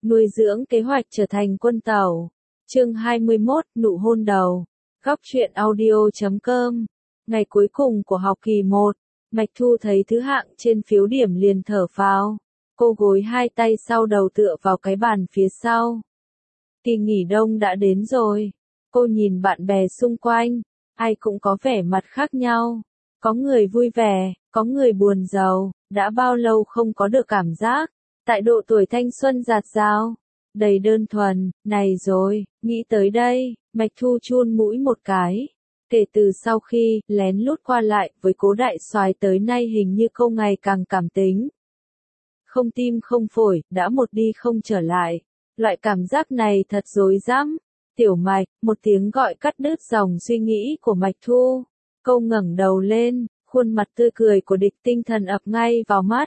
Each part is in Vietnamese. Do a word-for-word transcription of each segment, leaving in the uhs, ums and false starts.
Nuôi dưỡng kế hoạch trở thành quân tàu. Chương hai mươi mốt, nụ hôn đầu. Góc truyện audio chấm com. Ngày cuối cùng của học kỳ một, Mạch Thu thấy thứ hạng trên phiếu điểm liền thở phào. Cô gối hai tay sau đầu tựa vào cái bàn phía sau. Kỳ nghỉ đông đã đến rồi. Cô nhìn bạn bè xung quanh, ai cũng có vẻ mặt khác nhau. Có người vui vẻ, có người buồn rầu, đã bao lâu không có được cảm giác. Tại độ tuổi thanh xuân dạt dào, đầy đơn thuần, này rồi, nghĩ tới đây, Mạch Thu chun mũi một cái. Kể từ sau khi lén lút qua lại với Cố đại soái tới nay hình như cô ngày càng cảm tính. Không tim không phổi, đã một đi không trở lại. Loại cảm giác này thật rối rắm. Tiểu Mạch, một tiếng gọi cắt đứt dòng suy nghĩ của Mạch Thu. Cô ngẩng đầu lên, khuôn mặt tươi cười của Địch Tinh Thần ập ngay vào mắt.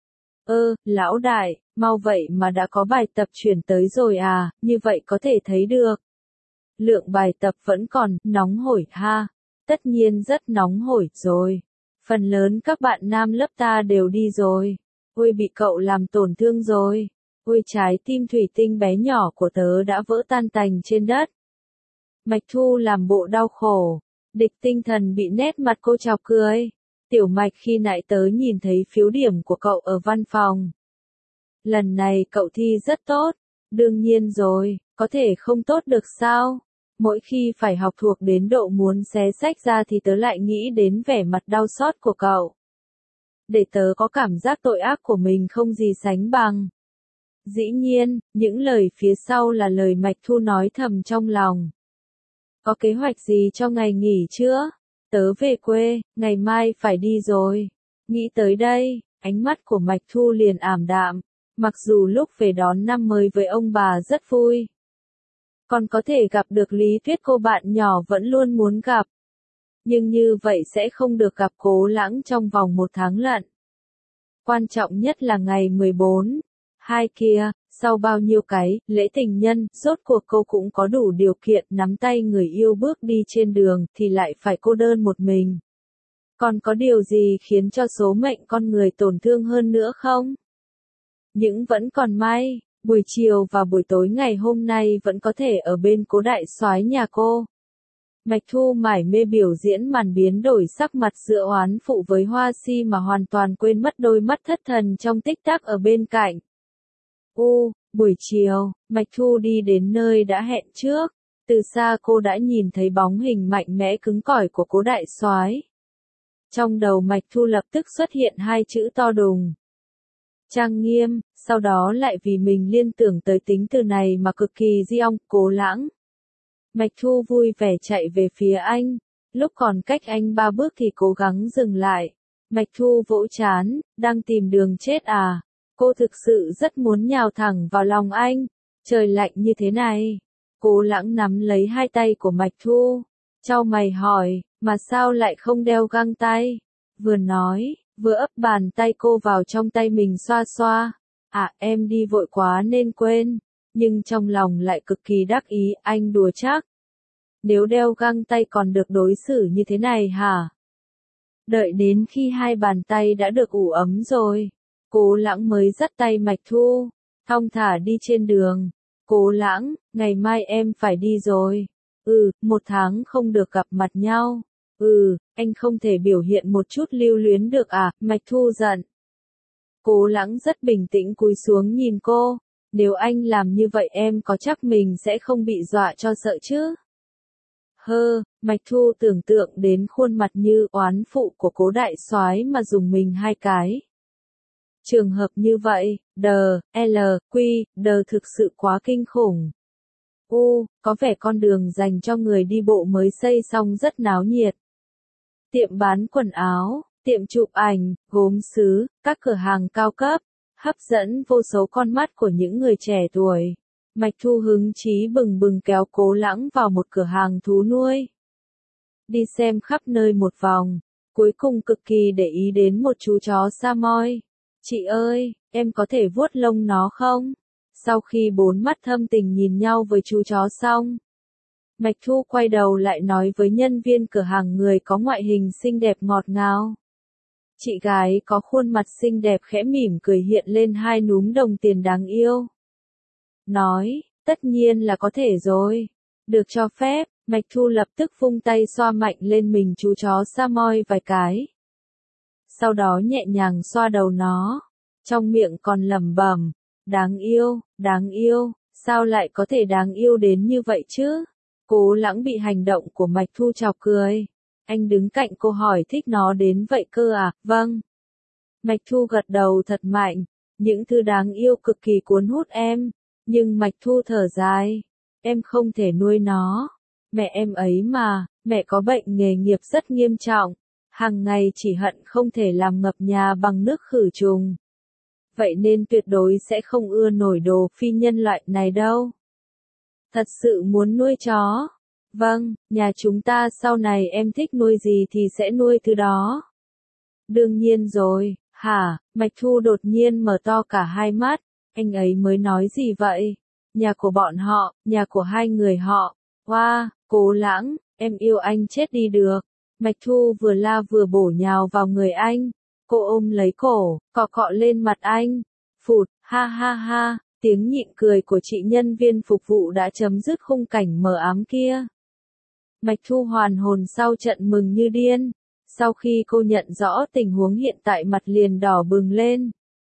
Ơ, lão đại, mau vậy mà đã có bài tập chuyển tới rồi à, như vậy có thể thấy được. Lượng bài tập vẫn còn, nóng hổi ha. Tất nhiên rất nóng hổi rồi. Phần lớn các bạn nam lớp ta đều đi rồi. Ôi bị cậu làm tổn thương rồi. Ôi trái tim thủy tinh bé nhỏ của tớ đã vỡ tan tành trên đất. Mạch Thu làm bộ đau khổ. Địch Tinh Thần bị nét mặt cô chọc cười. Tiểu Mạch khi nãy tớ nhìn thấy phiếu điểm của cậu ở văn phòng. Lần này cậu thi rất tốt. Đương nhiên rồi, có thể không tốt được sao? Mỗi khi phải học thuộc đến độ muốn xé sách ra thì tớ lại nghĩ đến vẻ mặt đau xót của cậu. Để tớ có cảm giác tội ác của mình không gì sánh bằng. Dĩ nhiên, những lời phía sau là lời Mạch Thu nói thầm trong lòng. Có kế hoạch gì cho ngày nghỉ chưa? Tớ về quê, ngày mai phải đi rồi. Nghĩ tới đây, ánh mắt của Mạch Thu liền ảm đạm. Mặc dù lúc về đón năm mới với ông bà rất vui. Còn có thể gặp được Lý Tuyết cô bạn nhỏ vẫn luôn muốn gặp. Nhưng như vậy sẽ không được gặp Cố Lãng trong vòng một tháng lận. Quan trọng nhất là ngày mười bốn. Hai kia, sau bao nhiêu cái lễ tình nhân, rốt cuộc cô cũng có đủ điều kiện nắm tay người yêu bước đi trên đường thì lại phải cô đơn một mình. Còn có điều gì khiến cho số mệnh con người tổn thương hơn nữa không? Nhưng vẫn còn may, buổi chiều và buổi tối ngày hôm nay vẫn có thể ở bên Cố đại soái nhà cô. Mạch Thu mải mê biểu diễn màn biến đổi sắc mặt giữa oán phụ với Hoa Si mà hoàn toàn quên mất đôi mắt thất thần trong tích tắc ở bên cạnh. U, buổi chiều, Mạch Thu đi đến nơi đã hẹn trước. Từ xa cô đã nhìn thấy bóng hình mạnh mẽ cứng cỏi của Cố đại soái. Trong đầu Mạch Thu lập tức xuất hiện hai chữ to đùng. Trang nghiêm, sau đó lại vì mình liên tưởng tới tính từ này mà cực kỳ di ong, Cố Lãng. Mạch Thu vui vẻ chạy về phía anh. Lúc còn cách anh ba bước thì cố gắng dừng lại. Mạch Thu vỗ chán, đang tìm đường chết à? Cô thực sự rất muốn nhào thẳng vào lòng anh. Trời lạnh như thế này. Cố Lãng nắm lấy hai tay của Mạch Thu. Chau mày hỏi, mà sao lại không đeo găng tay? Vừa nói, vừa ấp bàn tay cô vào trong tay mình xoa xoa. À, em đi vội quá nên quên. Nhưng trong lòng lại cực kỳ đắc ý, anh đùa chắc. Nếu đeo găng tay còn được đối xử như thế này hả? Đợi đến khi hai bàn tay đã được ủ ấm rồi. Cố Lãng mới dắt tay Mạch Thu, thong thả đi trên đường. Cố Lãng, ngày mai em phải đi rồi. Ừ, một tháng không được gặp mặt nhau. Ừ, anh không thể biểu hiện một chút lưu luyến được à, Mạch Thu giận. Cố Lãng rất bình tĩnh cúi xuống nhìn cô. Nếu anh làm như vậy em có chắc mình sẽ không bị dọa cho sợ chứ? Hơ, Mạch Thu tưởng tượng đến khuôn mặt như oán phụ của Cố đại soái mà dùng mình hai cái. Trường hợp như vậy, đờ, L, Q, đờ thực sự quá kinh khủng. U, có vẻ con đường dành cho người đi bộ mới xây xong rất náo nhiệt. Tiệm bán quần áo, tiệm chụp ảnh, gốm sứ, các cửa hàng cao cấp, hấp dẫn vô số con mắt của những người trẻ tuổi. Mạch Thu hứng chí bừng bừng kéo Cố Lãng vào một cửa hàng thú nuôi. Đi xem khắp nơi một vòng, cuối cùng cực kỳ để ý đến một chú chó Samoy. Chị ơi, em có thể vuốt lông nó không? Sau khi bốn mắt thâm tình nhìn nhau với chú chó xong, Mạch Thu quay đầu lại nói với nhân viên cửa hàng người có ngoại hình xinh đẹp ngọt ngào. Chị gái có khuôn mặt xinh đẹp khẽ mỉm cười hiện lên hai núm đồng tiền đáng yêu. nói, tất nhiên là có thể rồi. Được cho phép, Mạch Thu lập tức vung tay xoa mạnh lên mình chú chó Samoy vài cái. Sau đó nhẹ nhàng xoa đầu nó, trong miệng còn lẩm bẩm, đáng yêu, đáng yêu, sao lại có thể đáng yêu đến như vậy chứ? Cố Lãng bị hành động của Mạch Thu chọc cười. Anh đứng cạnh cô hỏi thích nó đến vậy cơ à? Vâng. Mạch Thu gật đầu thật mạnh, những thứ đáng yêu cực kỳ cuốn hút em, nhưng Mạch Thu thở dài, em không thể nuôi nó. Mẹ em ấy mà, mẹ có bệnh nghề nghiệp rất nghiêm trọng, hàng ngày chỉ hận không thể làm ngập nhà bằng nước khử trùng. Vậy nên tuyệt đối sẽ không ưa nổi đồ phi nhân loại này đâu. Thật sự muốn nuôi chó? Vâng, nhà chúng ta sau này em thích nuôi gì thì sẽ nuôi thứ đó. Đương nhiên rồi, hả? Mạch Thu đột nhiên mở to cả hai mắt, anh ấy mới nói gì vậy? Nhà của bọn họ, nhà của hai người họ. Wow, Cố Lãng, em yêu anh chết đi được. Mạch Thu vừa la vừa bổ nhào vào người anh. Cô ôm lấy cổ, cọ cọ lên mặt anh. Phụt, ha ha ha, tiếng nhịn cười của chị nhân viên phục vụ đã chấm dứt khung cảnh mờ ám kia. Mạch Thu hoàn hồn sau trận mừng như điên. Sau khi cô nhận rõ tình huống hiện tại mặt liền đỏ bừng lên.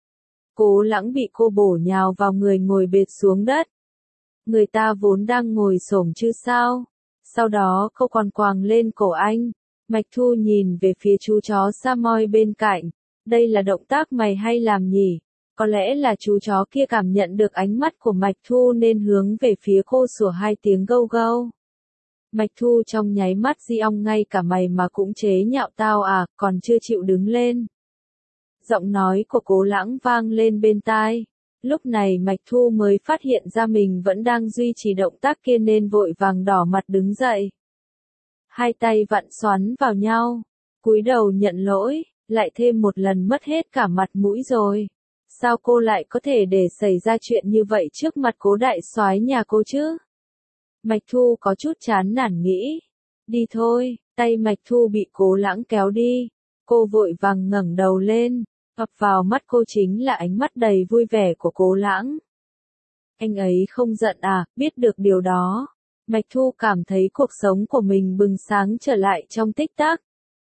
Cố Lãng bị cô bổ nhào vào người ngồi bệt xuống đất. Người ta vốn đang ngồi xổm chứ sao. Sau đó cô còn quàng lên cổ anh. Mạch Thu nhìn về phía chú chó Samoy bên cạnh. Đây là động tác mày hay làm nhỉ? Có lẽ là chú chó kia cảm nhận được ánh mắt của Mạch Thu nên hướng về phía cô sủa hai tiếng gâu gâu. Mạch Thu trong nháy mắt di ong ngay cả mày mà cũng chế nhạo tao à, còn chưa chịu đứng lên. Giọng nói của Cố Lãng vang lên bên tai. Lúc này Mạch Thu mới phát hiện ra mình vẫn đang duy trì động tác kia nên vội vàng đỏ mặt đứng dậy. Hai tay vặn xoắn vào nhau, cúi đầu nhận lỗi, lại thêm một lần mất hết cả mặt mũi rồi. Sao cô lại có thể để xảy ra chuyện như vậy trước mặt Cố đại soái nhà cô chứ? Mạch Thu có chút chán nản nghĩ. Đi thôi, tay Mạch Thu bị Cố Lãng kéo đi. Cô vội vàng ngẩng đầu lên, ập vào mắt cô chính là ánh mắt đầy vui vẻ của Cố Lãng. Anh ấy không giận à, biết được điều đó. Mạch Thu cảm thấy cuộc sống của mình bừng sáng trở lại trong tích tắc.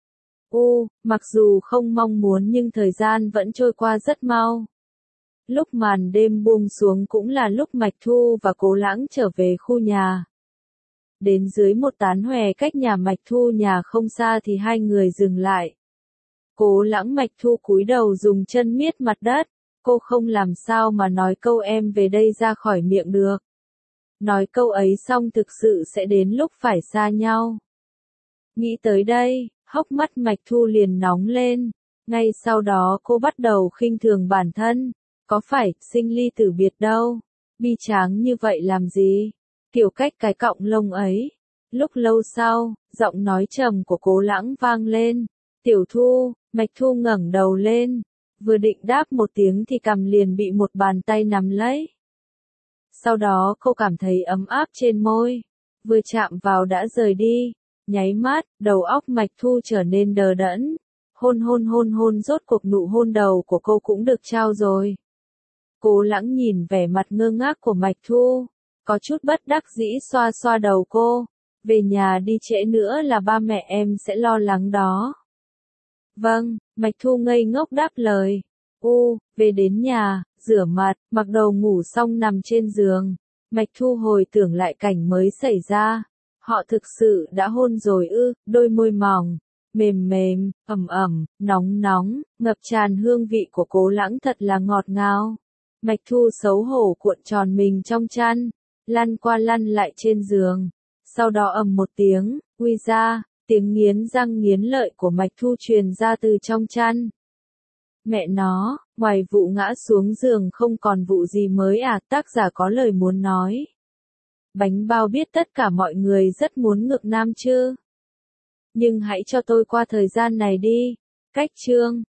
U, mặc dù không mong muốn nhưng thời gian vẫn trôi qua rất mau. Lúc màn đêm buông xuống cũng là lúc Mạch Thu và Cố Lãng trở về khu nhà. Đến dưới một tán hòe cách nhà Mạch Thu nhà không xa thì hai người dừng lại. Cố Lãng Mạch Thu cúi đầu dùng chân miết mặt đất, cô không làm sao mà nói câu em về đây ra khỏi miệng được. Nói câu ấy xong thực sự sẽ đến lúc phải xa nhau. Nghĩ tới đây, hốc mắt Mạch Thu liền nóng lên, ngay sau đó cô bắt đầu khinh thường bản thân, có phải sinh ly tử biệt đâu, bi tráng như vậy làm gì, kiểu cách cái cọng lông ấy. Lúc lâu sau, giọng nói trầm của Cố Lãng vang lên, Tiểu Thu. Mạch Thu ngẩng đầu lên, vừa định đáp một tiếng thì cằm liền bị một bàn tay nắm lấy. Sau đó cô cảm thấy ấm áp trên môi, vừa chạm vào đã rời đi, nháy mắt, đầu óc Mạch Thu trở nên đờ đẫn. Hôn hôn hôn hôn rốt cuộc nụ hôn đầu của cô cũng được trao rồi. Cố Lãng nhìn vẻ mặt ngơ ngác của Mạch Thu, có chút bất đắc dĩ xoa xoa đầu cô, về nhà đi trễ nữa là ba mẹ em sẽ lo lắng đó. Vâng, Mạch Thu ngây ngốc đáp lời. U, về đến nhà, rửa mặt, mặc đồ ngủ xong nằm trên giường. Mạch Thu hồi tưởng lại cảnh mới xảy ra. Họ thực sự đã hôn rồi ư, đôi môi mỏng, mềm mềm, ẩm ẩm, nóng nóng, ngập tràn hương vị của Cố Lãng thật là ngọt ngào. Mạch Thu xấu hổ cuộn tròn mình trong chăn, lăn qua lăn lại trên giường. Sau đó ầm một tiếng, ui ra. Tiếng nghiến răng nghiến lợi của Mạch Thu truyền ra từ trong chăn. Mẹ nó, ngoài vụ ngã xuống giường không còn vụ gì mới à, tác giả có lời muốn nói. Bánh bao biết tất cả mọi người rất muốn ngược nam chứ. Nhưng hãy cho tôi qua thời gian này đi. Cách chương